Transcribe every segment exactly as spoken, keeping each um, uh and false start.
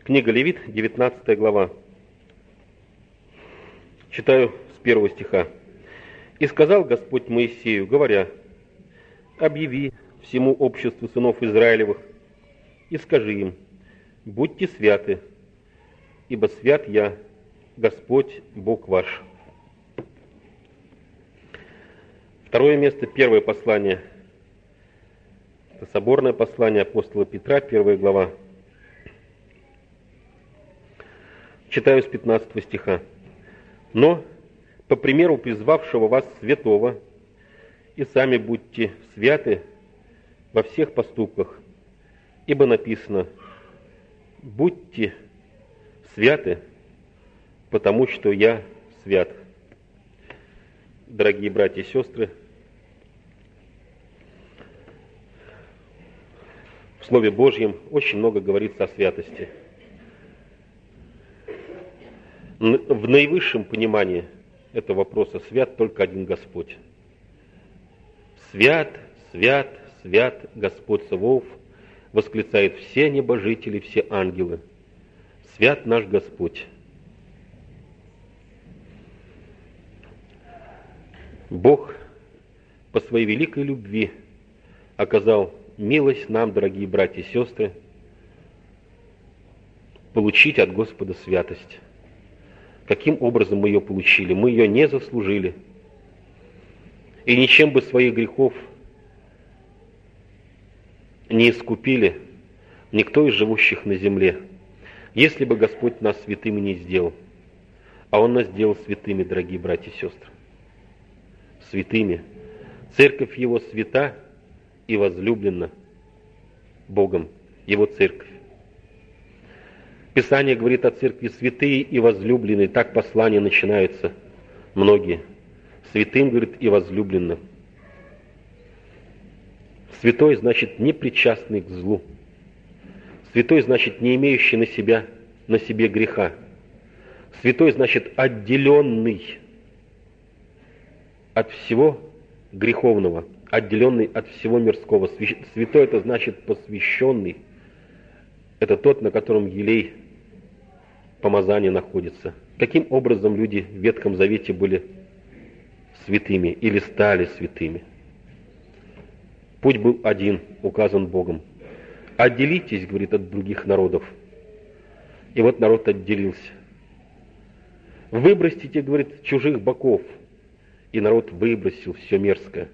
Книга Левит, девятнадцатая глава. Читаю с первого стиха. «И сказал Господь Моисею, говоря, объяви всему обществу сынов Израилевых и скажи им, будьте святы, ибо свят я, Господь Бог ваш». Второе место, первое послание. Это соборное послание апостола Петра, первая глава. Читаю с пятнадцатого стиха. «Но, по примеру призвавшего вас святого, и сами будьте святы во всех поступках, ибо написано, будьте святы, потому что я свят». Дорогие братья и сестры, в Слове Божьем очень много говорится о святости. В наивысшем понимании этого вопроса свят только один Господь. «Свят, свят, свят Господь Саваоф», восклицают все небожители, все ангелы. Свят наш Господь. Бог по своей великой любви оказал милость нам, дорогие братья и сестры, получить от Господа святость. Каким образом мы ее получили? Мы ее не заслужили. И ничем бы своих грехов не искупили никто из живущих на земле, если бы Господь нас святыми не сделал. А Он нас сделал святыми, дорогие братья и сестры. Святыми. Церковь Его свята и возлюблена Богом, Его церковь. Писание говорит о церкви святые и возлюбленные. Так послания начинаются многие. Святым, говорит, и возлюбленным. Святой значит непричастный к злу. Святой значит не имеющий на себя, на себе греха. Святой значит отделенный от всего греховного, отделенный от всего мирского. Святой это значит посвященный. Это тот, на котором елей помазания находится. Каким образом люди в Ветхом Завете были святыми или стали святыми? Путь был один, указан Богом. Отделитесь, говорит, от других народов. И вот народ отделился. Выбросьте, говорит, чужих боков. И народ выбросил все мерзкое.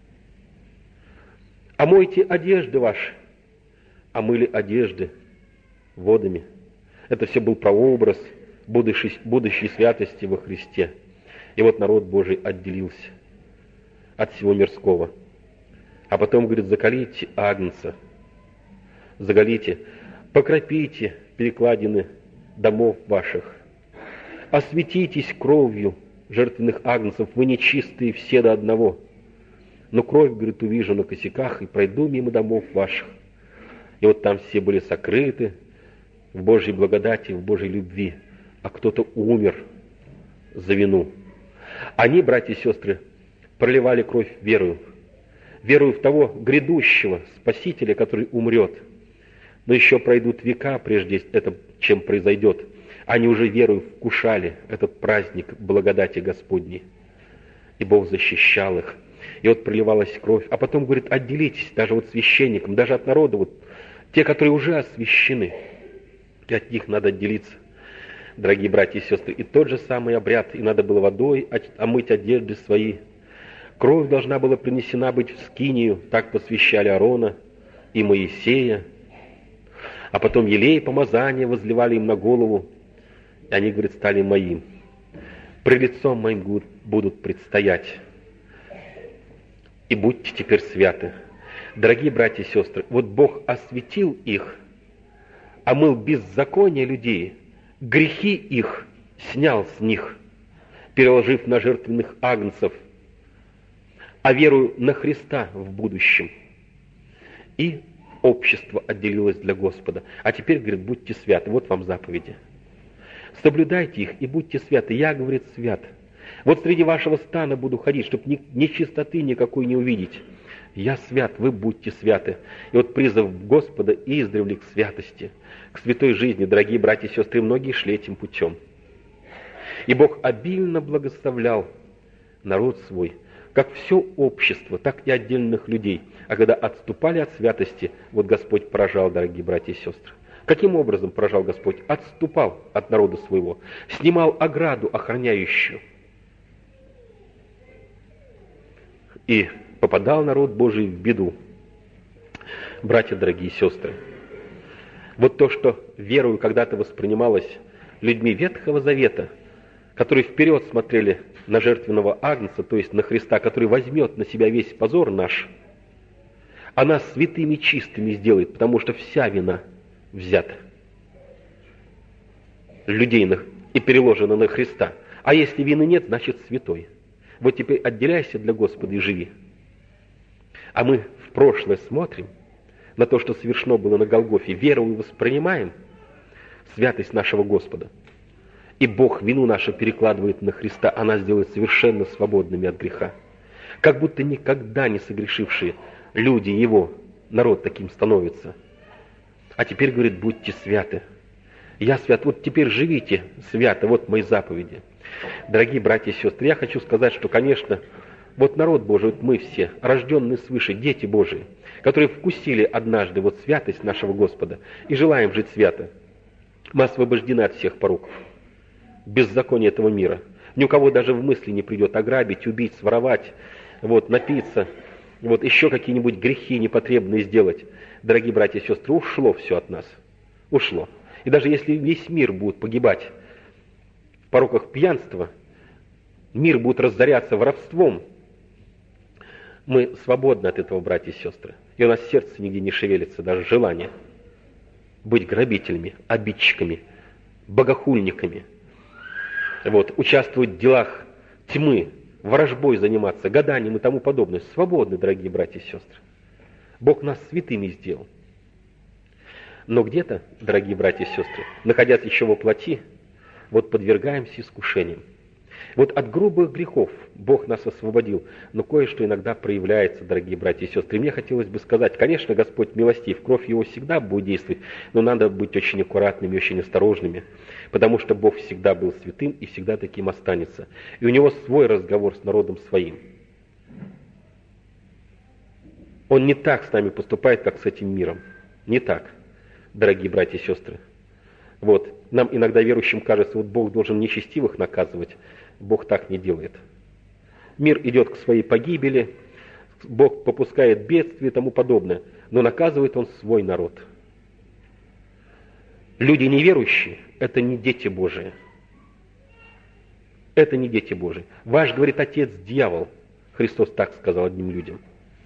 Омойте одежды ваши. Омыли одежды водами. Это все был прообраз будущей, будущей святости во Христе. И вот народ Божий отделился от всего мирского. А потом, говорит, заколите агнца, заголите, покропите перекладины домов ваших, осветитесь кровью жертвенных агнцев, вы нечистые все до одного. Но кровь, говорит, увижу на косяках и пройду мимо домов ваших. И вот там все были сокрыты в Божьей благодати, в Божьей любви, а кто-то умер за вину. Они, братья и сестры, проливали кровь верою, верою в того грядущего Спасителя, который умрет. Но еще пройдут века, прежде это, чем произойдет. Они уже верою вкушали этот праздник благодати Господней. И Бог защищал их. И вот проливалась кровь. А потом, говорит, отделитесь даже вот священникам, даже от народа, вот те, которые уже освящены. И от них надо отделиться, дорогие братья и сестры. И тот же самый обряд, и надо было водой омыть одежды свои. Кровь должна была принесена быть в скинию, так посвящали Аарона и Моисея. А потом елей помазания возливали им на голову, и они, говорит, стали моим. Пред лицом моим будут предстоять. И будьте теперь святы. Дорогие братья и сестры, вот Бог осветил их, омыл беззаконие людей, грехи их снял с них, переложив на жертвенных агнцев, а верую на Христа в будущем. И общество отделилось для Господа. А теперь, говорит, будьте святы. Вот вам заповеди. Соблюдайте их и будьте святы. Я, говорит, свят. Вот среди вашего стана буду ходить, чтобы ни, ни чистоты никакой не увидеть. «Я свят, вы будьте святы». И вот призыв Господа издревле к святости, к святой жизни, дорогие братья и сестры, многие шли этим путем. И Бог обильно благословлял народ свой, как все общество, так и отдельных людей. А когда отступали от святости, вот Господь поражал, дорогие братья и сестры. Каким образом поражал Господь? Отступал от народа своего, снимал ограду охраняющую. И попадал народ Божий в беду. Братья, дорогие сестры, вот то, что верою когда-то воспринималось людьми Ветхого Завета, которые вперед смотрели на жертвенного Агнца, то есть на Христа, который возьмет на себя весь позор наш, а нас святыми чистыми сделает, потому что вся вина взята людей и переложена на Христа. А если вины нет, значит святой. Вот теперь отделяйся для Господа и живи. А мы в прошлое смотрим, на то, что совершено было на Голгофе, верою воспринимаем святость нашего Господа. И Бог вину нашу перекладывает на Христа, а нас делает совершенно свободными от греха. Как будто никогда не согрешившие люди Его, народ таким становится. А теперь, говорит, будьте святы. Я свят. Вот теперь живите свято, вот мои заповеди. Дорогие братья и сестры, я хочу сказать, что, конечно, вот народ Божий, вот мы все, рожденные свыше, дети Божии, которые вкусили однажды вот святость нашего Господа и желаем жить свято, мы освобождены от всех пороков, беззакония этого мира. Ни у кого даже в мысли не придет ограбить, убить, своровать, вот, напиться, вот, еще какие-нибудь грехи непотребные сделать. Дорогие братья и сестры, ушло все от нас. Ушло. И даже если весь мир будет погибать в пороках пьянства, мир будет разоряться воровством, мы свободны от этого, братья и сестры. И у нас сердце нигде не шевелится, даже желание быть грабителями, обидчиками, богохульниками, вот, участвовать в делах тьмы, ворожбой заниматься, гаданием и тому подобное. Свободны, дорогие братья и сестры. Бог нас святыми сделал. Но где-то, дорогие братья и сестры, находясь еще во плоти, вот подвергаемся искушениям. Вот от грубых грехов Бог нас освободил, но кое-что иногда проявляется, дорогие братья и сестры. И мне хотелось бы сказать, конечно, Господь милостив, кровь Его всегда будет действовать, но надо быть очень аккуратными, очень осторожными, потому что Бог всегда был святым и всегда таким останется. И у Него свой разговор с народом своим. Он не так с нами поступает, как с этим миром. Не так, дорогие братья и сестры. Вот. Нам иногда верующим кажется, вот Бог должен нечестивых наказывать. Бог так не делает. Мир идет к своей погибели, Бог попускает бедствия и тому подобное, но наказывает Он свой народ. Люди неверующие – это не дети Божии. Это не дети Божии. Ваш, говорит, отец – дьявол. Христос так сказал одним людям.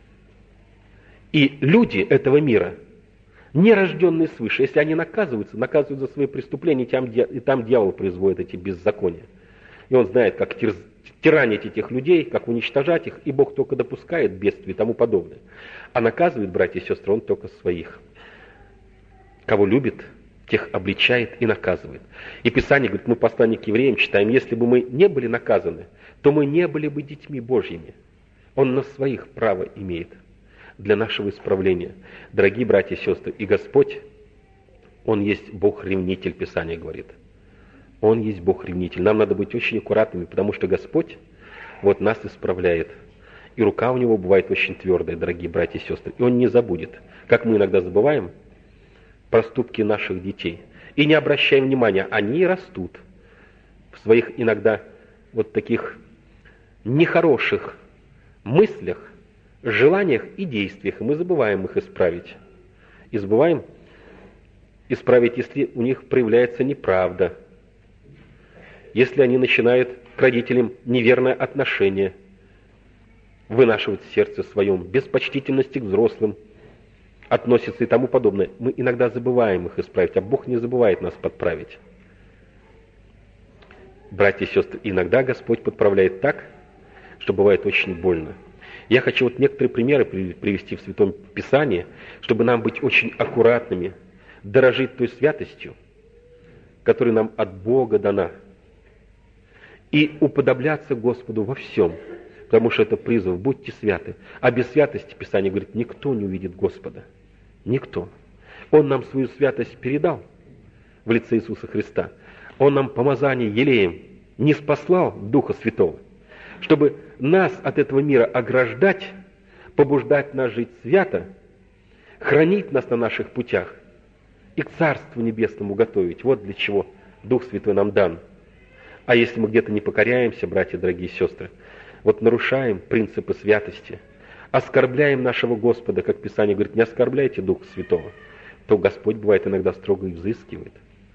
И люди этого мира, не рожденные свыше, если они наказываются, наказывают за свои преступления, и там дьявол производит эти беззакония. И он знает, как тиранить этих людей, как уничтожать их, и Бог только допускает бедствия и тому подобное. А наказывает, братья и сестры, Он только своих. Кого любит, тех обличает и наказывает. И Писание говорит, мы послание к евреям читаем, если бы мы не были наказаны, то мы не были бы детьми Божьими. Он на своих право имеет для нашего исправления. Дорогие братья и сестры, и Господь, Он есть Бог-ревнитель, Писание говорит. Он есть Бог-ревнитель. Нам надо быть очень аккуратными, потому что Господь вот нас исправляет. И рука у Него бывает очень твердая, дорогие братья и сестры. И Он не забудет, как мы иногда забываем проступки наших детей. И не обращаем внимания, они растут в своих иногда вот таких нехороших мыслях, желаниях и действиях. И мы забываем их исправить. И забываем исправить, если у них проявляется неправда, если они начинают к родителям неверное отношение вынашивать в сердце своем, без почтительности к взрослым относятся и тому подобное. Мы иногда забываем их исправить, а Бог не забывает нас подправить. Братья и сестры, иногда Господь подправляет так, что бывает очень больно. Я хочу вот некоторые примеры привести в Святом Писании, чтобы нам быть очень аккуратными, дорожить той святостью, которая нам от Бога дана, и уподобляться Господу во всем, Потому что это призыв, будьте святы. А без святости, Писание говорит, никто не увидит Господа. Никто. Он нам свою святость передал в лице Иисуса Христа. Он нам помазание елеем не спаслал Духа Святого, чтобы нас от этого мира ограждать, побуждать нас жить свято, хранить нас на наших путях и к Царству Небесному готовить. Вот для чего Дух Святой нам дан. А если мы где-то не покоряемся, братья, дорогие сестры, вот нарушаем принципы святости, оскорбляем нашего Господа, как Писание говорит, не оскорбляйте Духа Святого, то Господь бывает иногда строго и взыскивает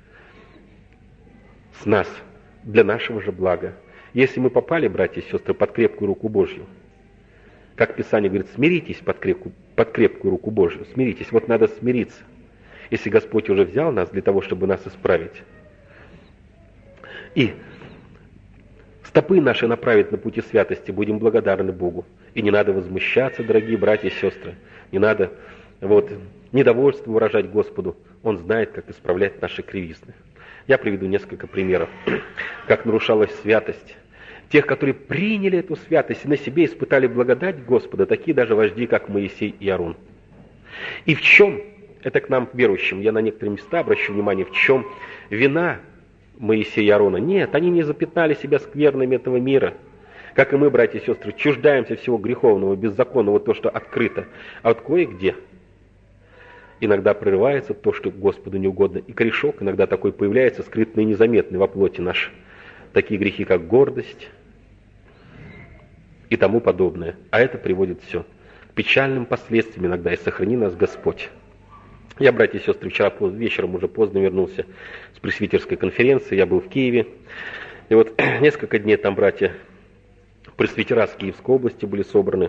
с нас, для нашего же блага. Если мы попали, братья и сестры, под крепкую руку Божью, как Писание говорит, смиритесь под крепкую, под крепкую руку Божью, смиритесь, вот надо смириться. Если Господь уже взял нас для того, чтобы нас исправить, и стопы наши направить на пути святости, будем благодарны Богу. И не надо возмущаться, дорогие братья и сестры, не надо вот, недовольство выражать Господу. Он знает, как исправлять наши кривизны. Я приведу несколько примеров, как нарушалась святость. Тех, которые приняли эту святость и на себе испытали благодать Господа, такие даже вожди, как Моисей и Аарон. И в чем, это к нам, верующим, я на некоторые места обращу внимание, в чем вина Моисея и Аарона? Нет, они не запятнали себя скверными этого мира. Как и мы, братья и сестры, чуждаемся всего греховного, беззаконного, то, что открыто. А вот кое-где иногда прерывается то, что Господу не угодно. И корешок иногда такой появляется, скрытный и незаметный во плоти нашей. Такие грехи, как гордость и тому подобное. А это приводит все к печальным последствиям иногда. И сохрани нас Господь. Я, братья и сестры, вчера поздно, вечером уже поздно вернулся с пресвитерской конференции. Я был в Киеве. И вот несколько дней там братья пресвитера с Киевской области были собраны.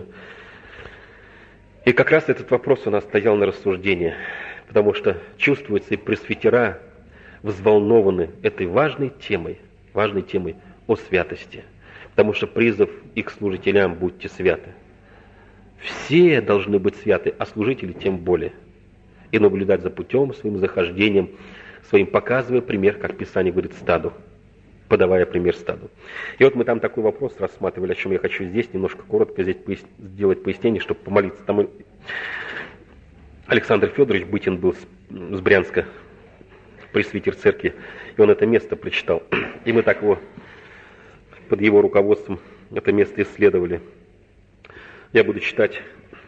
И как раз этот вопрос у нас стоял на рассуждение, потому что чувствуется, и пресвитера взволнованы этой важной темой, важной темой о святости. Потому что призыв и к служителям будьте святы. Все должны быть святы, а служители тем более. И наблюдать за путем, своим захождением, своим показывая пример, как Писание говорит, стаду, подавая пример стаду. И вот мы там такой вопрос рассматривали, о чем я хочу здесь немножко коротко здесь пояс... сделать пояснение, чтобы помолиться. Там Александр Федорович Бытин был с, с Брянска, пресвитер церкви, и он это место прочитал. И мы так его, под его руководством, это место исследовали. Я буду читать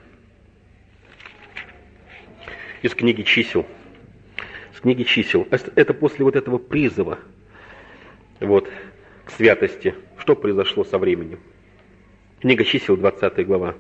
из книги «Чисел». С книги «Чисел». Это после вот этого призыва вот, к святости. Что произошло со временем? Книга «Чисел», двадцатая глава.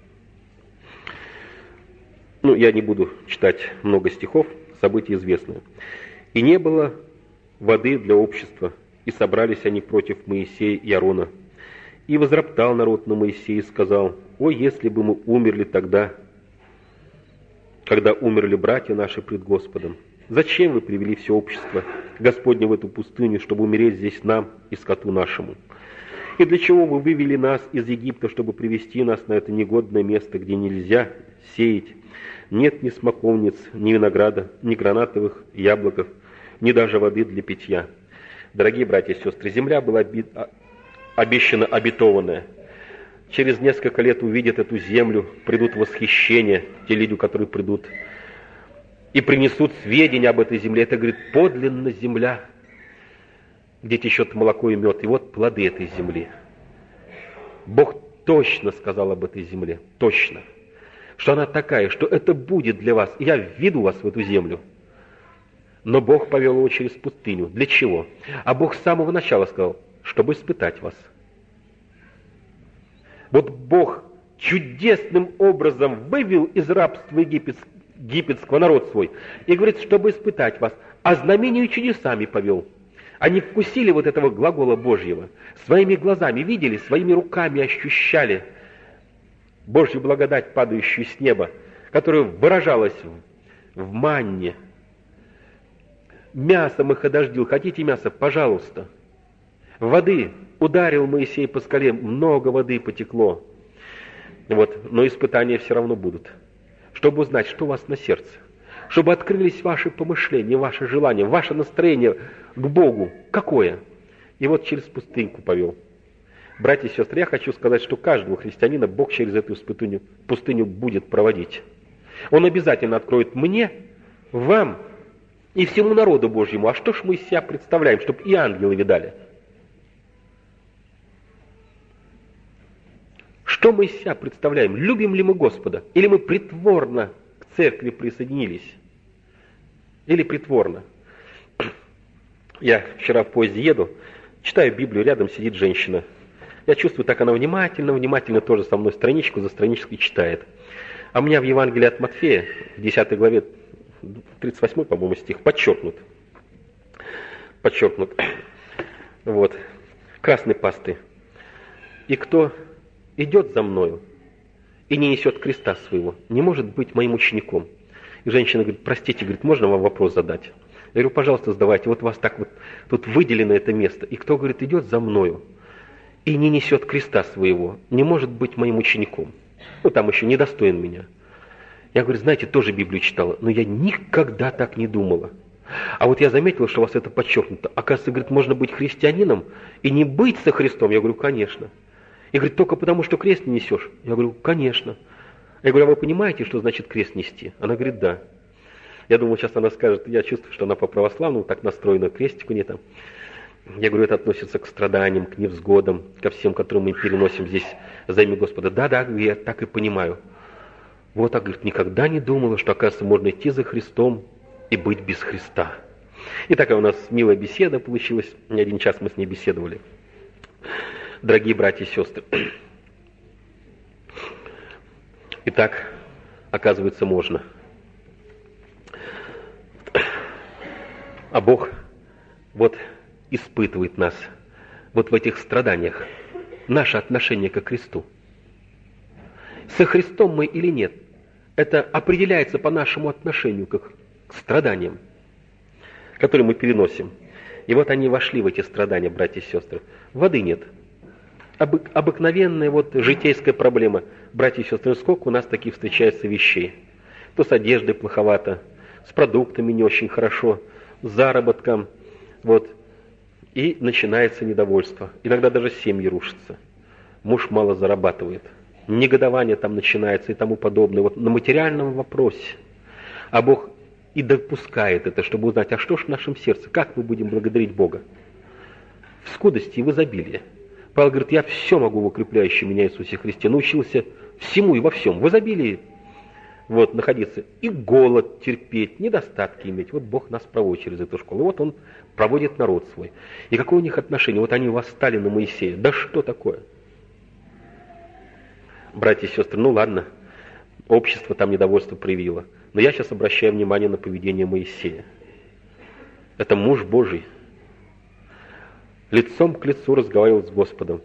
Ну, я не буду читать много стихов, события известные. «И не было воды для общества, и собрались они против Моисея и Аарона. И возроптал народ на Моисея и сказал: о, если бы мы умерли тогда, когда умерли братья наши пред Господом! Зачем вы привели все общество Господне в эту пустыню, чтобы умереть здесь нам и скоту нашему? И для чего вы вывели нас из Египта, чтобы привести нас на это негодное место, где нельзя сеять? Нет ни смоковниц, ни винограда, ни гранатовых яблоков, ни даже воды для питья». Дорогие братья и сестры, земля была обещана обетованная. Через несколько лет увидят эту землю, придут в восхищение, те люди, которые придут, и принесут сведения об этой земле. Это, говорит, подлинно земля, где течет молоко и мед. И вот плоды этой земли. Бог точно сказал об этой земле, точно, что она такая, что это будет для вас. И я введу вас в эту землю. Но Бог повел его через пустыню. Для чего? А Бог с самого начала сказал, чтобы испытать вас. Вот Бог чудесным образом вывел из рабства египетского, египетского народ свой. И говорит, чтобы испытать вас. А знамению чудесами повел. Они вкусили вот этого глагола Божьего. Своими глазами видели, своими руками ощущали Божью благодать, падающую с неба, которая выражалась в, в манне. Мясом их одождил. Хотите мясо? Пожалуйста. Воды ударил Моисей по скале. Много воды потекло. Вот. Но испытания все равно будут. Чтобы узнать, что у вас на сердце. Чтобы открылись ваши помышления, ваши желания, ваше настроение к Богу. Какое? И вот через пустыньку повел. Братья и сестры, я хочу сказать, что каждого христианина Бог через эту пустыню, пустыню будет проводить. Он обязательно откроет мне, вам и всему народу Божьему. А что ж мы из себя представляем, чтобы и ангелы видали? Что мы из себя представляем? Любим ли мы Господа? Или мы притворно к церкви присоединились? Или притворно? Я вчера в поезде еду, читаю Библию, рядом сидит женщина. Я чувствую, так она внимательно, внимательно тоже со мной страничку за страничкой читает. А у меня в Евангелии от Матфея, в десятой главе, тридцать восьмой, по-моему, стих, подчеркнут. Подчеркнут. Вот. Красной пасты. И кто идет за мною и не несет креста своего, не может быть моим учеником. И женщина говорит, простите, говорит, можно вам вопрос задать? Я говорю, пожалуйста, задавайте. Вот у вас так вот тут выделено это место. И кто, говорит, идет за мною и не несет креста своего, не может быть моим учеником. Ну, там еще недостоин меня. Я говорю, знаете, тоже Библию читала, но я никогда так не думала. А вот я заметила, что у вас это подчеркнуто. Оказывается, говорит, можно быть христианином и не быть со Христом. Я говорю, конечно. И говорит, только потому, что крест не несешь. Я говорю, конечно. Я говорю, а вы понимаете, что значит крест нести? Она говорит, да. Я думаю, сейчас она скажет, я чувствую, что она по православному так настроена, крестику не там. Я говорю, это относится к страданиям, к невзгодам, ко всем, которые мы переносим здесь за имя Господа. Да, да, я так и понимаю. Вот так, говорит, никогда не думала, что, оказывается, можно идти за Христом и быть без Христа. И такая у нас милая беседа получилась. Не один час мы с ней беседовали. Дорогие братья и сестры. Итак, оказывается, можно. А Бог вот испытывает нас вот в этих страданиях. Наше отношение ко Христу. Со Христом мы или нет, это определяется по нашему отношению к, к страданиям, которые мы переносим. И вот они вошли в эти страдания, братья и сестры. Воды нет. Обы, обыкновенная вот житейская проблема. Братья и сестры, сколько у нас таких встречается вещей? То с одеждой плоховато, с продуктами не очень хорошо, с заработком. Вот. И начинается недовольство. Иногда даже семьи рушатся. Муж мало зарабатывает. Негодование там начинается и тому подобное. Вот на материальном вопросе. А Бог и допускает это, чтобы узнать, а что ж в нашем сердце, как мы будем благодарить Бога? В скудости и в изобилии. Павел говорит, я все могу в укрепляющем меня Иисусе Христе. Научился всему и во всем, в изобилии вот, находиться. И голод терпеть, недостатки иметь. Вот Бог нас проводит через эту школу. И вот Он проводит народ свой. И какое у них отношение? Вот они восстали на Моисея. Да что такое? Братья и сестры, ну ладно, общество там недовольство проявило. Но я сейчас обращаю внимание на поведение Моисея. Это муж Божий. Лицом к лицу разговаривал с Господом.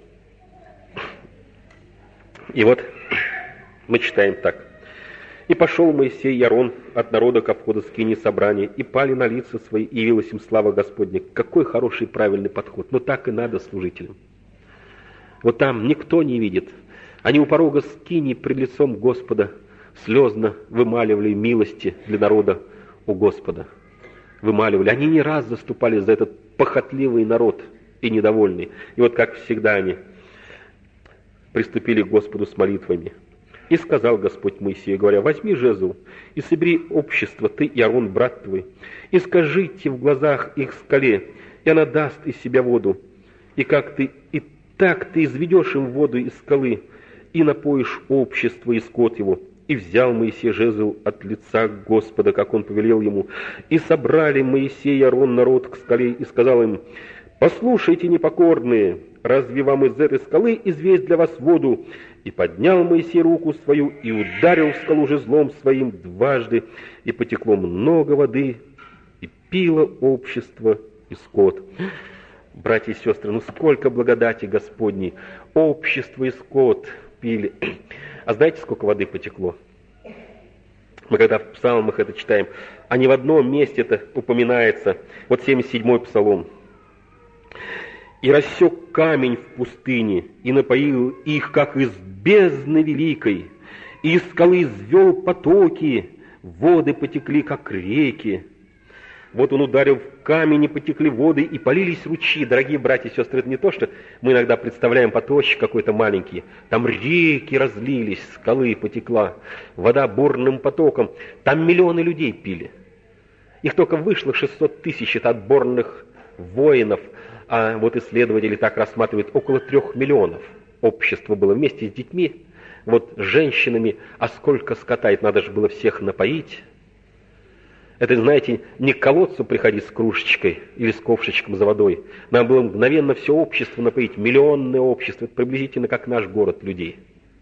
И вот мы читаем так. «И пошел Моисей и Аарон от народа ко входу скинии собрания, и пали на лица свои, и явилась им слава Господня». Какой хороший и правильный подход. Но так и надо служителям. Вот там никто не видит. Они у порога скинии пред лицом Господа слезно вымаливали милости для народа у Господа. Вымаливали. Они не раз заступали за этот похотливый народ и недовольный. И вот как всегда они приступили к Господу с молитвами. «И сказал Господь Моисею, говоря, возьми жезл и собери общество, ты и Аарон, брат твой, и скажите в глазах их скале, и она даст из себя воду. И как ты, и так ты изведешь им воду из скалы, и напоишь общество и скот его». И взял Моисей жезл от лица Господа, как он повелел ему. И собрали Моисей и Аарон народ к скале, и сказал им, «Послушайте, непокорные, разве вам из этой скалы известь для вас воду?» И поднял Моисей руку свою, и ударил в скалу жезлом своим дважды, и потекло много воды, и пило общество и скот. Братья и сестры, ну сколько благодати Господней! Общество и скот пили. А знаете, сколько воды потекло? Мы когда в псалмах это читаем, а не в одном месте это упоминается. Вот семьдесят седьмой псалом. «И рассек камень в пустыне, и напоил их, как из бездны великой, и из скалы извел потоки, воды потекли, как реки». Вот он ударил в камень, и потекли воды, и полились ручьи. Дорогие братья и сестры, это не то, что мы иногда представляем поточек какой-то маленький. Там реки разлились, скалы потекла, вода бурным потоком. Там миллионы людей пили. Их только вышло шестьсот тысяч, это отборных воинов. А вот исследователи так рассматривают, около трех миллионов. Общество было вместе с детьми, вот с женщинами. А сколько скота, это надо же было всех напоить. Это, знаете, не к колодцу приходить с кружечкой или с ковшечком за водой. Нам было мгновенно все общество напоить, миллионное общество. Это приблизительно как наш город людей.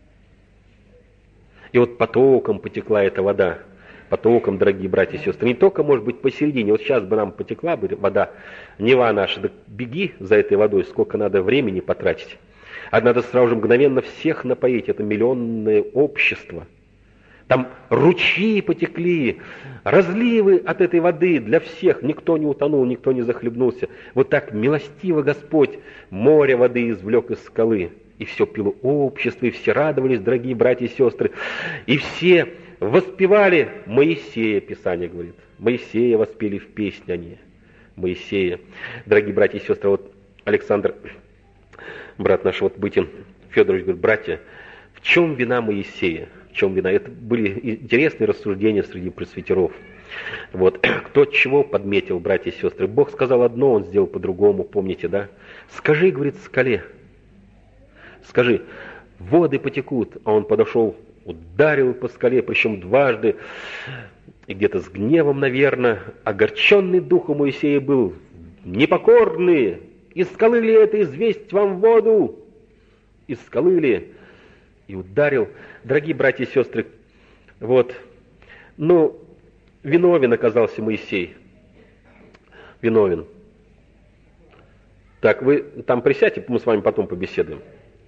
И вот потоком потекла эта вода. Потоком, дорогие братья и сестры. Не только, может быть, посередине. Вот сейчас бы нам потекла бы вода, Нева наша. Да беги за этой водой, сколько надо времени потратить. А надо сразу же мгновенно всех напоить. Это миллионное общество. Там ручьи потекли, разливы от этой воды для всех. Никто не утонул, никто не захлебнулся. Вот так милостиво Господь море воды извлек из скалы. И все пило общество, и все радовались, дорогие братья и сестры. И все воспевали Моисея, Писание говорит. Моисея воспели в песне они. Моисея. Дорогие братья и сестры, вот Александр, брат наш, вот Бытин Федорович говорит: братья, в чем вина Моисея? В чем вина? Это были интересные рассуждения среди пресвитеров. Вот. Кто чего подметил, братья и сестры? Бог сказал одно, он сделал по-другому, помните, да? Скажи, говорит, скале, скажи, воды потекут. А он подошел, ударил по скале, причем дважды, и где-то с гневом, наверное. Огорченный духом Моисея был: непокорные, из скалы ли это известь вам воду? Из скалы ли? И ударил. Дорогие братья и сестры, вот, ну, виновен оказался Моисей. Виновен. Так, вы там присядьте, мы с вами потом побеседуем.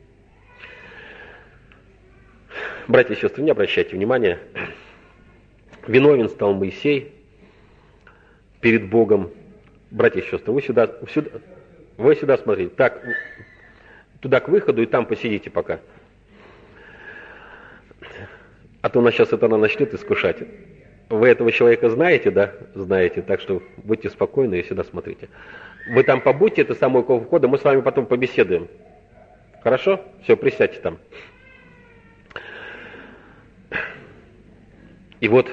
Братья и сестры, не обращайте внимания. Виновен стал Моисей перед Богом. Братья и сестры, вы сюда, сюда, вы сюда смотрите. Так, туда к выходу и там посидите пока. А то нас сейчас это она начнет искушать. Вы этого человека знаете, да? Знаете, так что будьте спокойны и сюда смотрите. Вы там побудьте, это самое около входа, мы с вами потом побеседуем. Хорошо? Все, присядьте там. И вот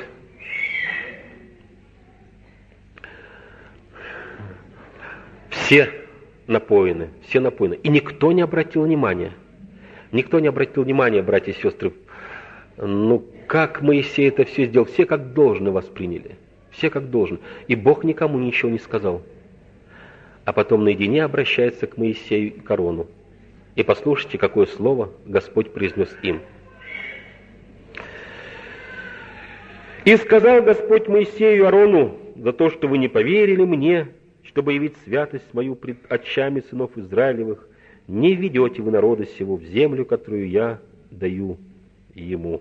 все напоены, все напоены. И никто не обратил внимания. Никто не обратил внимания, братья и сестры. Ну, как Моисей это все сделал? Все как должно восприняли. Все как должно. И Бог никому ничего не сказал. А потом наедине обращается к Моисею и к Аарону. И послушайте, какое слово Господь произнес им. «И сказал Господь Моисею и Аарону: за то, что вы не поверили мне, чтобы явить святость мою пред очами сынов Израилевых, не ведете вы народа сего в землю, которую я даю ему.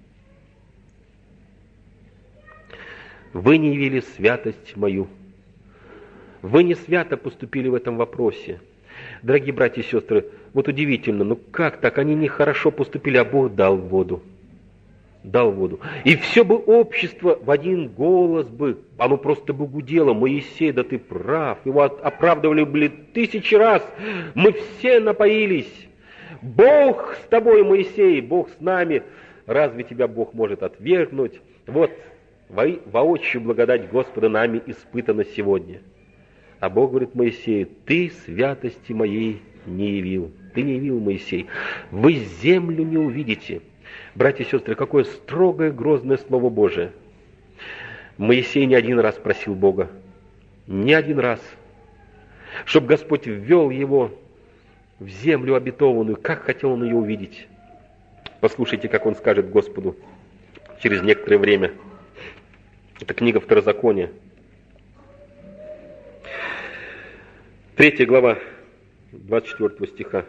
Вы не явили святость мою. Вы не свято поступили в этом вопросе». Дорогие братья и сестры, вот удивительно, ну как так? Они нехорошо поступили, а Бог дал воду. Дал воду. И все бы общество в один голос бы, оно просто бы гудело: Моисей, да ты прав. Его оправдывали были тысячи раз. Мы все напоились. Бог с тобой, Моисей, Бог с нами. Разве тебя Бог может отвергнуть? Вот воочию благодать Господа нами испытана сегодня. А Бог говорит Моисею: ты святости моей не явил. Ты не явил, Моисей. Вы землю не увидите. Братья и сестры, какое строгое, грозное Слово Божие. Моисей не один раз просил Бога. Не один раз. Чтобы Господь ввел его в землю обетованную. Как хотел он ее увидеть. Послушайте, как он скажет Господу через некоторое время. Это книга Второзакония. Третья глава, двадцать четвёртого стиха.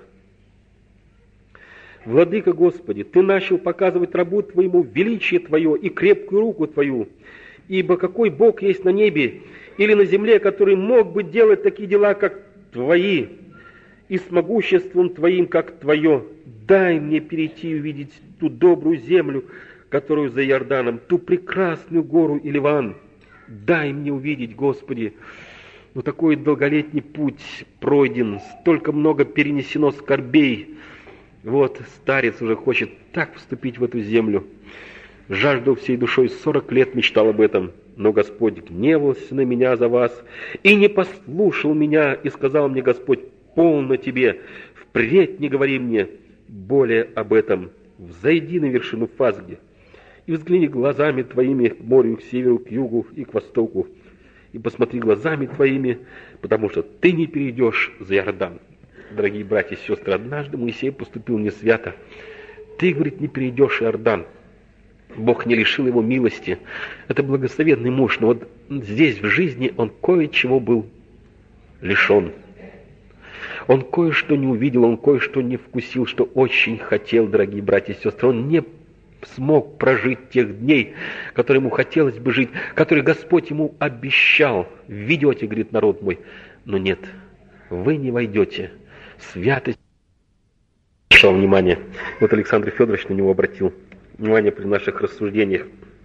«Владыка Господи, Ты начал показывать рабу Твоему величие Твое и крепкую руку Твою, ибо какой Бог есть на небе или на земле, который мог бы делать такие дела, как Твои, и с могуществом Твоим, как Твое. Дай мне перейти и увидеть ту добрую землю, которую за Иорданом, ту прекрасную гору и Ливан, дай мне увидеть, Господи, ну такой долголетний путь пройден, столько много перенесено скорбей. Вот старец уже хочет так вступить в эту землю. Жаждал всей душой, сорок лет мечтал об этом, но Господь гневался на меня за вас и не послушал меня, и сказал мне Господь: полно тебе, впредь не говори мне более об этом. Взойди на вершину Фазги и взгляни глазами твоими к морю, к северу, к югу и к востоку, и посмотри глазами твоими, потому что ты не перейдешь за Иордан. Дорогие братья и сестры, однажды Моисей поступил не свято. Ты, говорит, не перейдешь Иордан. Бог не лишил его милости. Это благословенный муж, но вот здесь в жизни он кое-чего был лишен. Он кое-что не увидел, он кое-что не вкусил, что очень хотел, дорогие братья и сестры. Он не смог прожить тех дней, которые ему хотелось бы жить, которые Господь ему обещал. Ведете, говорит, народ мой, но нет, вы не войдете. Святость. Обращал внимание. Вот Александр Федорович на него обратил внимание при наших рассуждениях.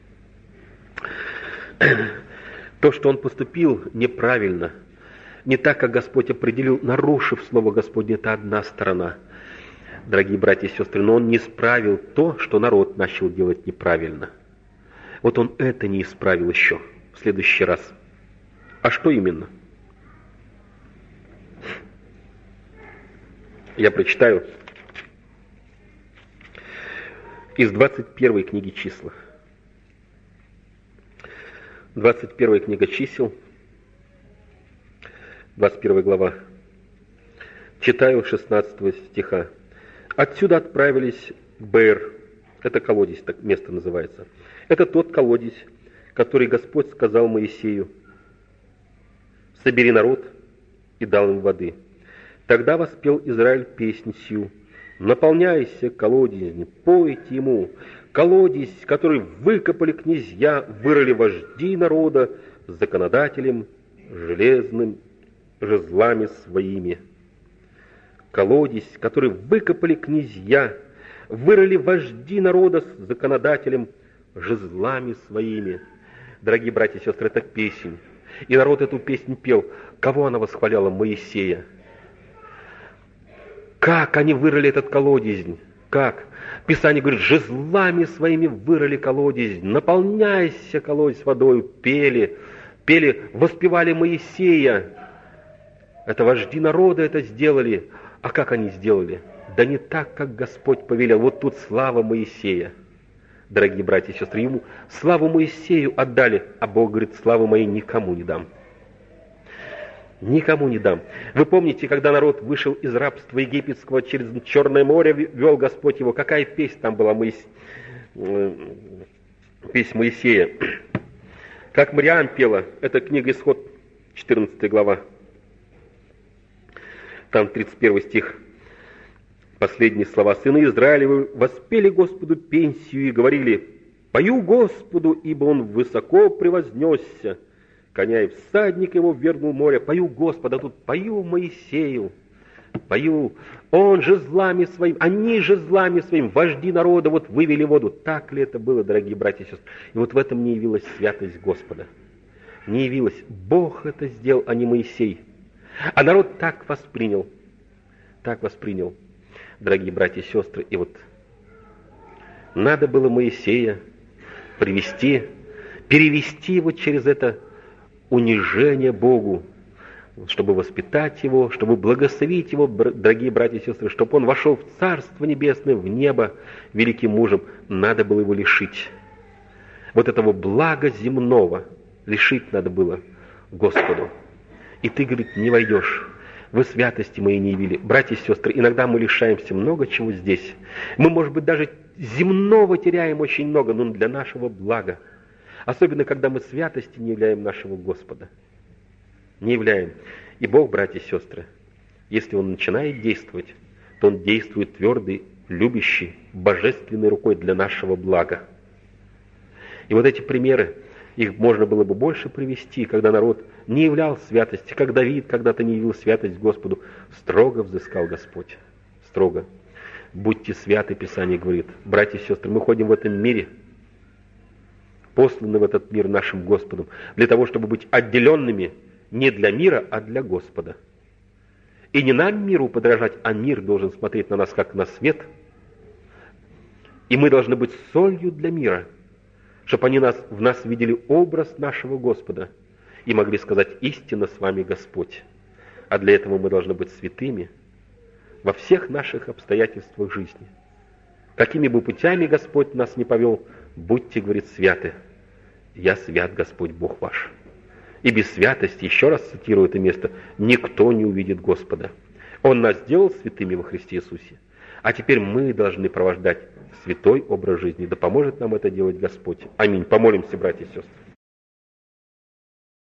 То, что он поступил неправильно, не так, как Господь определил, нарушив Слово Господне, это одна сторона, дорогие братья и сестры, но он не исправил то, что народ начал делать неправильно. Вот он это не исправил еще в следующий раз. А что именно? Я прочитаю из двадцать первой книги числа. двадцать первая книга чисел, двадцать первая глава. Читаю шестнадцатого стиха. Отсюда отправились к Беэр. Это колодец, так место называется. Это тот колодец, который Господь сказал Моисею: собери народ, и дал им воды. Тогда воспел Израиль песнь сию: наполняйся, колодезь, пойте ему, колодец, который выкопали князья, вырыли вожди народа с законодателем железным жезлами своими. Колодец, который выкопали князья, вырыли вожди народа с законодателем жезлами своими. Дорогие братья и сестры, это песнь. И народ эту песнь пел. Кого она восхваляла? Моисея. Как они вырыли этот колодезь? Как? Писание говорит: жезлами своими вырыли колодезь, наполняйся, колодезь, водою. Пели, пели, воспевали Моисея. Это вожди народа это сделали. А как они сделали? Да не так, как Господь повелел. Вот тут слава Моисея. Дорогие братья и сестры, ему славу Моисею отдали, а Бог говорит: славу моей никому не дам. Никому не дам. Вы помните, когда народ вышел из рабства египетского, через Черное море вел Господь его, какая песнь там была, Моис... песнь Моисея. Как Мариам пела, это книга Исход, четырнадцатая глава. Там тридцать первый стих, последние слова. Сыны Израилевы воспели Господу пенсию и говорили: пою Господу, ибо Он высоко превознесся. Коня и всадник его ввергнул в море. Пою Господа, тут пою Моисею, пою. Он жезлами своим, они жезлами своим, вожди народа, вот вывели воду. Так ли это было, дорогие братья и сестры? И вот в этом не явилась святость Господа. Не явилась. Бог это сделал, а не Моисей. А народ так воспринял, так воспринял, дорогие братья и сестры. И вот надо было Моисея привести, перевести его через это унижение Богу, чтобы воспитать его, чтобы благословить его, дорогие братья и сестры, чтобы он вошел в Царство Небесное, в небо великим мужем. Надо было его лишить. Вот этого блага земного лишить надо было Господу. И ты, говорит, не войдешь. Вы святости моей не явили. Братья и сестры, иногда мы лишаемся много чего здесь. Мы, может быть, даже земного теряем очень много, но для нашего блага. Особенно, когда мы святости не являем нашего Господа. Не являем. И Бог, братья и сестры, если Он начинает действовать, то Он действует твердой, любящей, божественной рукой для нашего блага. И вот эти примеры, их можно было бы больше привести, когда народ не являл святости, как Давид когда-то не явил святость Господу, строго взыскал Господь. Строго. Будьте святы, Писание говорит. Братья и сестры, мы ходим в этом мире, посланы в этот мир нашим Господом, для того, чтобы быть отделенными не для мира, а для Господа. И не нам миру подражать, а мир должен смотреть на нас как на свет. И мы должны быть солью для мира, чтобы они нас, в нас видели образ нашего Господа и могли сказать: истинно с вами Господь. А для этого мы должны быть святыми во всех наших обстоятельствах жизни. Какими бы путями Господь нас не повел, будьте, говорит, святы. Я свят, Господь Бог ваш. И без святости, еще раз цитирую это место, никто не увидит Господа. Он нас сделал святыми во Христе Иисусе. А теперь мы должны провождать святой образ жизни. Да поможет нам это делать Господь. Аминь. Помолимся, братья и сестры.